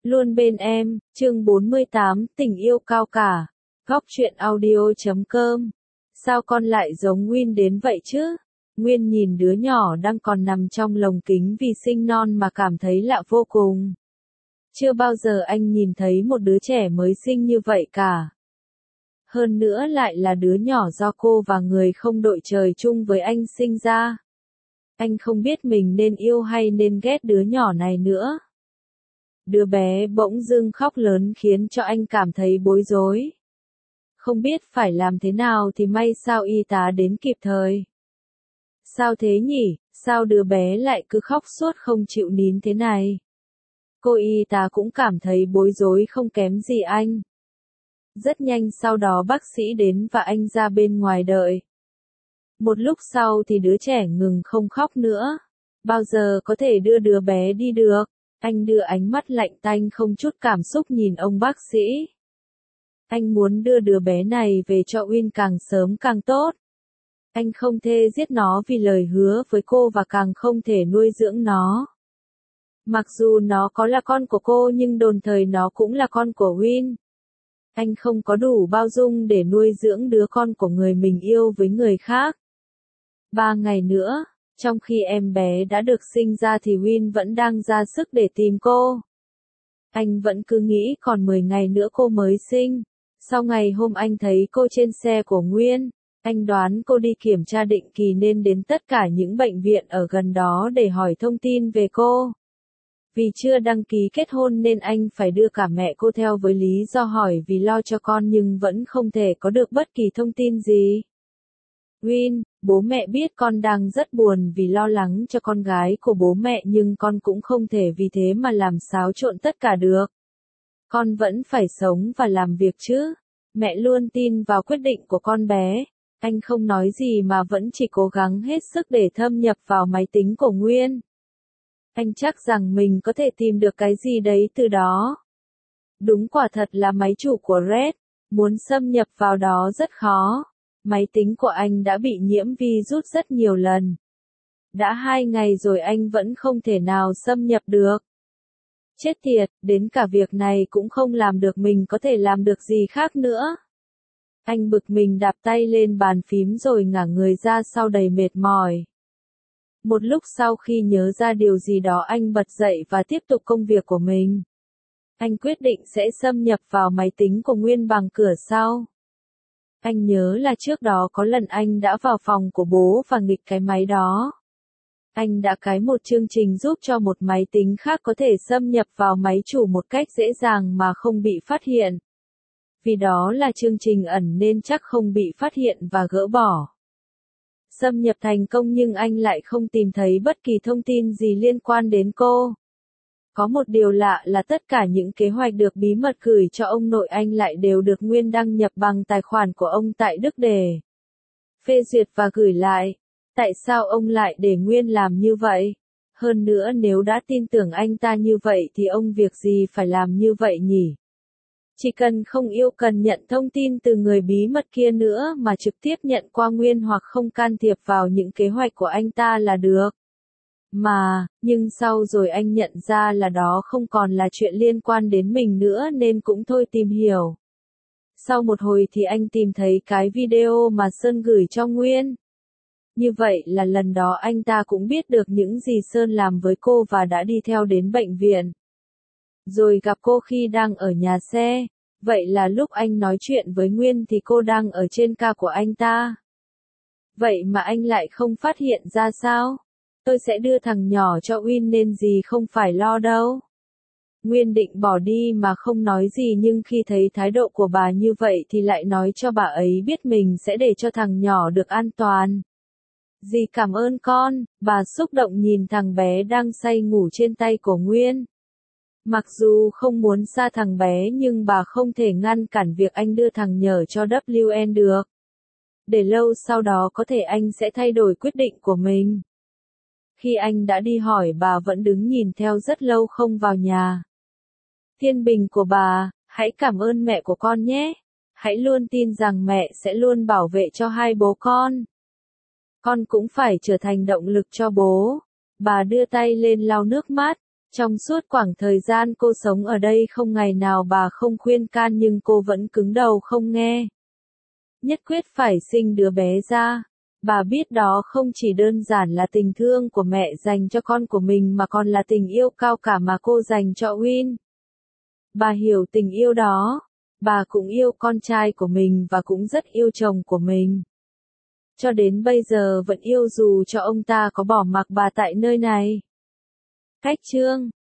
Luôn bên em, chương 48, tình yêu cao cả. Góc truyện audio.com. Sao con lại giống Nguyên đến vậy chứ? Nguyên nhìn đứa nhỏ đang còn nằm trong lồng kính vì sinh non mà cảm thấy lạ vô cùng. Chưa bao giờ anh nhìn thấy một đứa trẻ mới sinh như vậy cả. Hơn nữa lại là đứa nhỏ do cô và người không đội trời chung với anh sinh ra. Anh không biết mình nên yêu hay nên ghét đứa nhỏ này nữa. Đứa bé bỗng dưng khóc lớn khiến cho anh cảm thấy bối rối. Không biết phải làm thế nào thì may sao y tá đến kịp thời. Sao thế nhỉ, sao đứa bé lại cứ khóc suốt không chịu nín thế này? Cô y tá cũng cảm thấy bối rối không kém gì anh. Rất nhanh sau đó bác sĩ đến và anh ra bên ngoài đợi. Một lúc sau thì đứa trẻ ngừng không khóc nữa. Bao giờ có thể đưa đứa bé đi được? Anh đưa ánh mắt lạnh tanh không chút cảm xúc nhìn ông bác sĩ. Anh muốn đưa đứa bé này về cho Uyên càng sớm càng tốt. Anh không thể giết nó vì lời hứa với cô và càng không thể nuôi dưỡng nó. Mặc dù nó có là con của cô nhưng đồng thời nó cũng là con của Uyên. Anh không có đủ bao dung để nuôi dưỡng đứa con của người mình yêu với người khác. 3 ngày nữa, trong khi em bé đã được sinh ra thì Win vẫn đang ra sức để tìm cô. Anh vẫn cứ nghĩ còn 10 ngày nữa cô mới sinh. Sau ngày hôm anh thấy cô trên xe của Nguyên, anh đoán cô đi kiểm tra định kỳ nên đến tất cả những bệnh viện ở gần đó để hỏi thông tin về cô. Vì chưa đăng ký kết hôn nên anh phải đưa cả mẹ cô theo với lý do hỏi vì lo cho con nhưng vẫn không thể có được bất kỳ thông tin gì. Win, bố mẹ biết con đang rất buồn vì lo lắng cho con gái của bố mẹ nhưng con cũng không thể vì thế mà làm xáo trộn tất cả được. Con vẫn phải sống và làm việc chứ. Mẹ luôn tin vào quyết định của con bé. Anh không nói gì mà vẫn chỉ cố gắng hết sức để thâm nhập vào máy tính của Nguyên. Anh chắc rằng mình có thể tìm được cái gì đấy từ đó. Đúng quả thật là máy chủ của Red, muốn xâm nhập vào đó rất khó. Máy tính của anh đã bị nhiễm virus rất nhiều lần. Đã 2 ngày rồi anh vẫn không thể nào xâm nhập được. Chết tiệt, đến cả việc này cũng không làm được mình có thể làm được gì khác nữa. Anh bực mình đạp tay lên bàn phím rồi ngả người ra sau đầy mệt mỏi. Một lúc sau khi nhớ ra điều gì đó anh bật dậy và tiếp tục công việc của mình. Anh quyết định sẽ xâm nhập vào máy tính của Nguyên bằng cửa sau. Anh nhớ là trước đó có lần anh đã vào phòng của bố và nghịch cái máy đó. Anh đã cài một chương trình giúp cho một máy tính khác có thể xâm nhập vào máy chủ một cách dễ dàng mà không bị phát hiện. Vì đó là chương trình ẩn nên chắc không bị phát hiện và gỡ bỏ. Xâm nhập thành công nhưng anh lại không tìm thấy bất kỳ thông tin gì liên quan đến cô. Có một điều lạ là tất cả những kế hoạch được bí mật gửi cho ông nội anh lại đều được Nguyên đăng nhập bằng tài khoản của ông tại Đức để phê duyệt và gửi lại. Tại sao ông lại để Nguyên làm như vậy? Hơn nữa nếu đã tin tưởng anh ta như vậy thì ông việc gì phải làm như vậy nhỉ? Chỉ cần không yêu cần nhận thông tin từ người bí mật kia nữa mà trực tiếp nhận qua Nguyên hoặc không can thiệp vào những kế hoạch của anh ta là được. Nhưng sau rồi anh nhận ra là đó không còn là chuyện liên quan đến mình nữa nên cũng thôi tìm hiểu. Sau một hồi thì anh tìm thấy cái video mà Sơn gửi cho Nguyên. Như vậy là lần đó anh ta cũng biết được những gì Sơn làm với cô và đã đi theo đến bệnh viện. Rồi gặp cô khi đang ở nhà xe. Vậy là lúc anh nói chuyện với Nguyên thì cô đang ở trên ca của anh ta. Vậy mà anh lại không phát hiện ra sao? Tôi sẽ đưa thằng nhỏ cho Win nên gì không phải lo đâu. Nguyên định bỏ đi mà không nói gì nhưng khi thấy thái độ của bà như vậy thì lại nói cho bà ấy biết mình sẽ để cho thằng nhỏ được an toàn. Dì cảm ơn con, bà xúc động nhìn thằng bé đang say ngủ trên tay của Nguyên. Mặc dù không muốn xa thằng bé nhưng bà không thể ngăn cản việc anh đưa thằng nhỏ cho WN được. Để lâu sau đó có thể anh sẽ thay đổi quyết định của mình. Khi anh đã đi hỏi bà vẫn đứng nhìn theo rất lâu không vào nhà. Thiên bình của bà, hãy cảm ơn mẹ của con nhé. Hãy luôn tin rằng mẹ sẽ luôn bảo vệ cho hai bố con. Con cũng phải trở thành động lực cho bố. Bà đưa tay lên lau nước mắt. Trong suốt khoảng thời gian cô sống ở đây không ngày nào bà không khuyên can nhưng cô vẫn cứng đầu không nghe. Nhất quyết phải sinh đứa bé ra. Bà biết đó không chỉ đơn giản là tình thương của mẹ dành cho con của mình mà còn là tình yêu cao cả mà cô dành cho Win. Bà hiểu tình yêu đó. Bà cũng yêu con trai của mình và cũng rất yêu chồng của mình. Cho đến bây giờ vẫn yêu dù cho ông ta có bỏ mặc bà tại nơi này. Cách chương